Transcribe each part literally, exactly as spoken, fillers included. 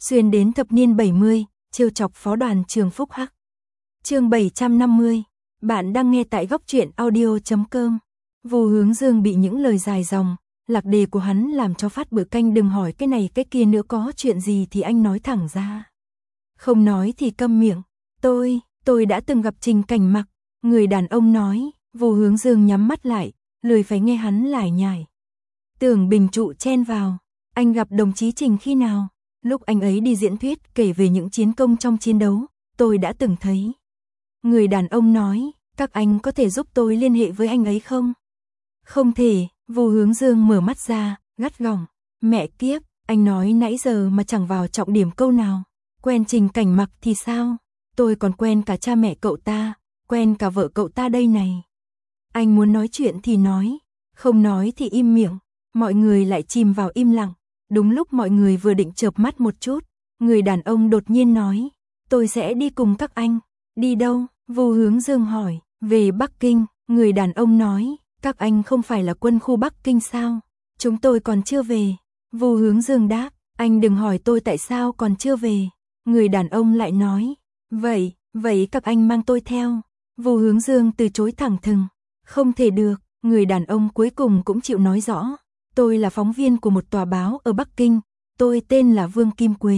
xuyên đến thập niên bảy mươi, trêu chọc phó đoàn trường Phúc Hắc. Chương bảy trăm năm mươi, bạn đang nghe tại góc truyện audio chấm com. Vu Hướng Dương bị những lời dài dòng, lạc đề của hắn làm cho phát bữa canh đừng hỏi cái này cái kia nữa, có chuyện gì thì anh nói thẳng ra. Không nói thì câm miệng. Tôi, tôi đã từng gặp Trình Cảnh Mặc, người đàn ông nói. Vu Hướng Dương nhắm mắt lại, lười phải nghe hắn lải nhải. Tưởng Bình Trụ chen vào. Anh gặp đồng chí Trình khi nào? Lúc anh ấy đi diễn thuyết kể về những chiến công trong chiến đấu, tôi đã từng thấy. Người đàn ông nói, các anh có thể giúp tôi liên hệ với anh ấy không? Không thể. Vu Hướng Dương mở mắt ra, gắt gỏng. Mẹ kiếp, anh nói nãy giờ mà chẳng vào trọng điểm câu nào. Quen Trình Cảnh Mặc thì sao? Tôi còn quen cả cha mẹ cậu ta, quen cả vợ cậu ta đây này. Anh muốn nói chuyện thì nói, không nói thì im miệng. Mọi người lại chìm vào im lặng. Đúng lúc mọi người vừa định chợp mắt một chút, người đàn ông đột nhiên nói, tôi sẽ đi cùng các anh. Đi đâu? Vu Hướng Dương hỏi. Về Bắc Kinh. Người đàn ông nói, các anh không phải là quân khu Bắc Kinh sao? Chúng tôi còn chưa về. Vu Hướng Dương đáp, anh đừng hỏi tôi tại sao còn chưa về. Người đàn ông lại nói, vậy, vậy các anh mang tôi theo. Vu Hướng Dương từ chối thẳng thừng, không thể được. Người đàn ông cuối cùng cũng chịu nói rõ, tôi là phóng viên của một tòa báo ở Bắc Kinh, tôi tên là Vương Kim Quế.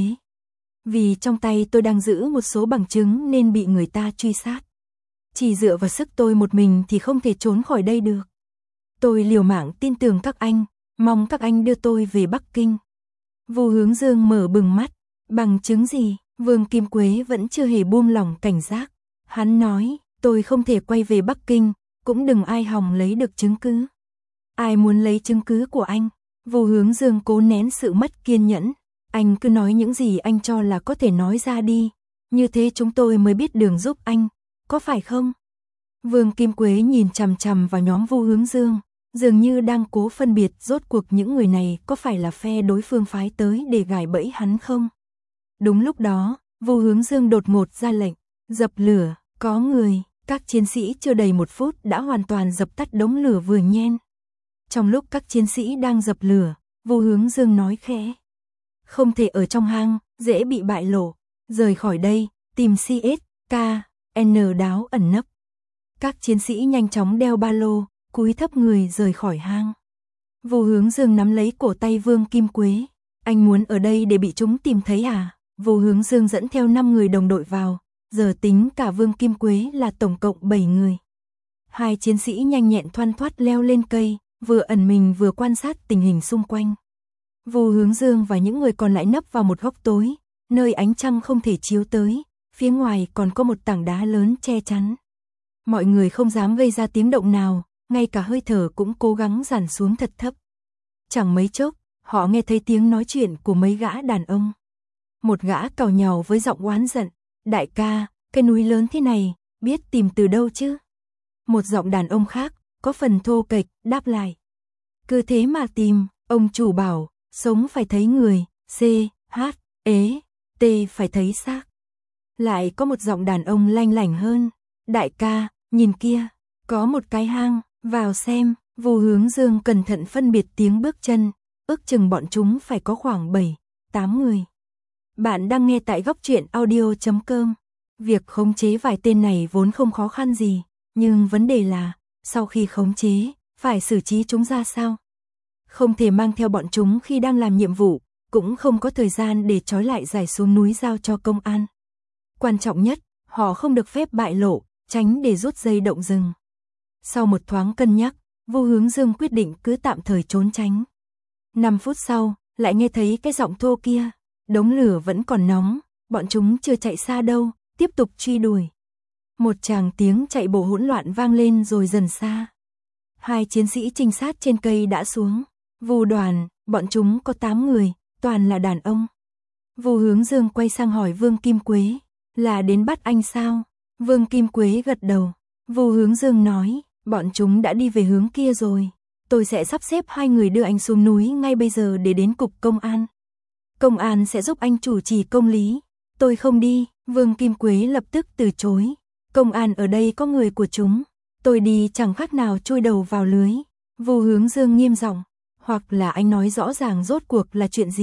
Vì trong tay tôi đang giữ một số bằng chứng nên bị người ta truy sát. Chỉ dựa vào sức tôi một mình thì không thể trốn khỏi đây được. Tôi liều mạng tin tưởng các anh, mong các anh đưa tôi về Bắc Kinh. Vu Hướng Dương mở bừng mắt, bằng chứng gì? Vương Kim Quế vẫn chưa hề buông lỏng cảnh giác. Hắn nói, tôi không thể quay về Bắc Kinh, cũng đừng ai hòng lấy được chứng cứ. Ai muốn lấy chứng cứ của anh? Vu Hướng Dương cố nén sự mất kiên nhẫn. Anh cứ nói những gì anh cho là có thể nói ra đi. Như thế chúng tôi mới biết đường giúp anh, có phải không? Vương Kim Quế nhìn chằm chằm vào nhóm Vu Hướng Dương, dường như đang cố phân biệt rốt cuộc những người này có phải là phe đối phương phái tới để gài bẫy hắn không? Đúng lúc đó, Vu Hướng Dương đột ngột ra lệnh, dập lửa, có người. Các chiến sĩ chưa đầy một phút đã hoàn toàn dập tắt đống lửa vừa nhen. Trong lúc các chiến sĩ đang dập lửa, Vu Hướng Dương nói khẽ, không thể ở trong hang, dễ bị bại lộ, rời khỏi đây, tìm xê ét ca en đáo ẩn nấp. Các chiến sĩ nhanh chóng đeo ba lô, cúi thấp người rời khỏi hang. Vu Hướng Dương nắm lấy cổ tay Vương Kim Quế, anh muốn ở đây để bị chúng tìm thấy à? Vu Hướng Dương dẫn theo năm người đồng đội vào, giờ tính cả Vương Kim Quế là tổng cộng bảy người. Hai chiến sĩ nhanh nhẹn thoăn thoắt leo lên cây, vừa ẩn mình vừa quan sát tình hình xung quanh. Vu Hướng Dương và những người còn lại nấp vào một góc tối, nơi ánh trăng không thể chiếu tới, phía ngoài còn có một tảng đá lớn che chắn. Mọi người không dám gây ra tiếng động nào, ngay cả hơi thở cũng cố gắng giảm xuống thật thấp. Chẳng mấy chốc, họ nghe thấy tiếng nói chuyện của mấy gã đàn ông. Một gã càu nhàu với giọng oán giận, đại ca, cái núi lớn thế này, biết tìm từ đâu chứ? Một giọng đàn ông khác, có phần thô kệch, đáp lại. Cứ thế mà tìm, ông chủ bảo, sống phải thấy người, C, H, ế, T phải thấy xác. Lại có một giọng đàn ông lanh lảnh hơn, đại ca, nhìn kia, có một cái hang, vào xem. Vu Hướng Dương cẩn thận phân biệt tiếng bước chân, ước chừng bọn chúng phải có khoảng bảy, tám người. Bạn đang nghe tại góc truyện audio chấm com. Việc khống chế vài tên này vốn không khó khăn gì, nhưng vấn đề là, sau khi khống chế, phải xử trí chúng ra sao? Không thể mang theo bọn chúng khi đang làm nhiệm vụ, cũng không có thời gian để trói lại giải xuống núi giao cho công an. Quan trọng nhất, họ không được phép bại lộ, tránh để rút dây động rừng. Sau một thoáng cân nhắc, Vu Hướng Dương quyết định cứ tạm thời trốn tránh. Năm phút sau, lại nghe thấy cái giọng thô kia, đống lửa vẫn còn nóng, bọn chúng chưa chạy xa đâu, tiếp tục truy đuổi. Một tràng tiếng chạy bộ hỗn loạn vang lên rồi dần xa. Hai chiến sĩ trinh sát trên cây đã xuống. Vu đoàn, bọn chúng có tám người, toàn là đàn ông. Vu Hướng Dương quay sang hỏi Vương Kim Quế, là đến bắt anh sao? Vương Kim Quế gật đầu. Vu Hướng Dương nói, bọn chúng đã đi về hướng kia rồi. Tôi sẽ sắp xếp hai người đưa anh xuống núi ngay bây giờ để đến cục công an. Công an sẽ giúp anh chủ trì công lý. Tôi không đi. Vương Kim Quế lập tức từ chối. Công an ở đây có người của chúng. Tôi đi chẳng khác nào chui đầu vào lưới. Vu Hướng Dương nghiêm giọng, hoặc là anh nói rõ ràng rốt cuộc là chuyện gì,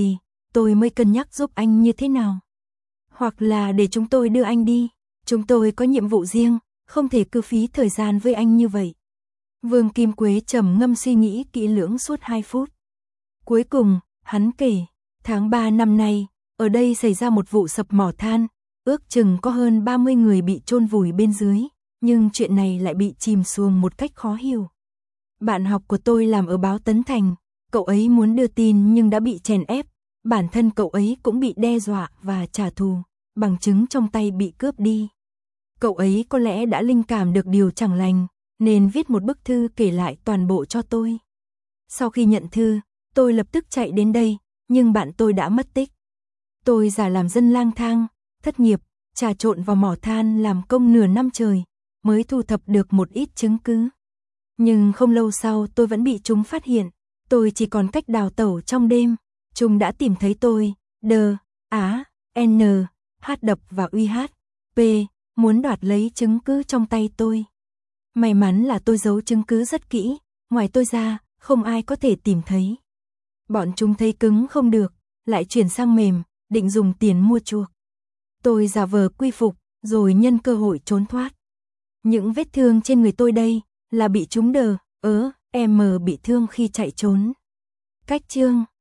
tôi mới cân nhắc giúp anh như thế nào. Hoặc là để chúng tôi đưa anh đi, chúng tôi có nhiệm vụ riêng, không thể cứ phí thời gian với anh như vậy. Vương Kim Quế trầm ngâm suy nghĩ kỹ lưỡng suốt hai phút. Cuối cùng, hắn kể, tháng ba năm nay, ở đây xảy ra một vụ sập mỏ than, ước chừng có hơn ba mươi người bị chôn vùi bên dưới, nhưng chuyện này lại bị chìm xuồng một cách khó hiểu. Bạn học của tôi làm ở báo Tấn Thành, cậu ấy muốn đưa tin nhưng đã bị chèn ép, bản thân cậu ấy cũng bị đe dọa và trả thù, bằng chứng trong tay bị cướp đi. Cậu ấy có lẽ đã linh cảm được điều chẳng lành, nên viết một bức thư kể lại toàn bộ cho tôi. Sau khi nhận thư, tôi lập tức chạy đến đây, nhưng bạn tôi đã mất tích. Tôi giả làm dân lang thang, thất nghiệp, trà trộn vào mỏ than làm công nửa năm trời, mới thu thập được một ít chứng cứ. Nhưng không lâu sau tôi vẫn bị chúng phát hiện, tôi chỉ còn cách đào tẩu trong đêm. Chúng đã tìm thấy tôi, D, Á, N, H đập và U H, P, muốn đoạt lấy chứng cứ trong tay tôi. May mắn là tôi giấu chứng cứ rất kỹ, ngoài tôi ra, không ai có thể tìm thấy. Bọn chúng thấy cứng không được, lại chuyển sang mềm, định dùng tiền mua chuộc. Tôi giả vờ quy phục, rồi nhân cơ hội trốn thoát. Những vết thương trên người tôi đây, là bị chúng đờ, ớ, em bị thương khi chạy trốn. Cách chương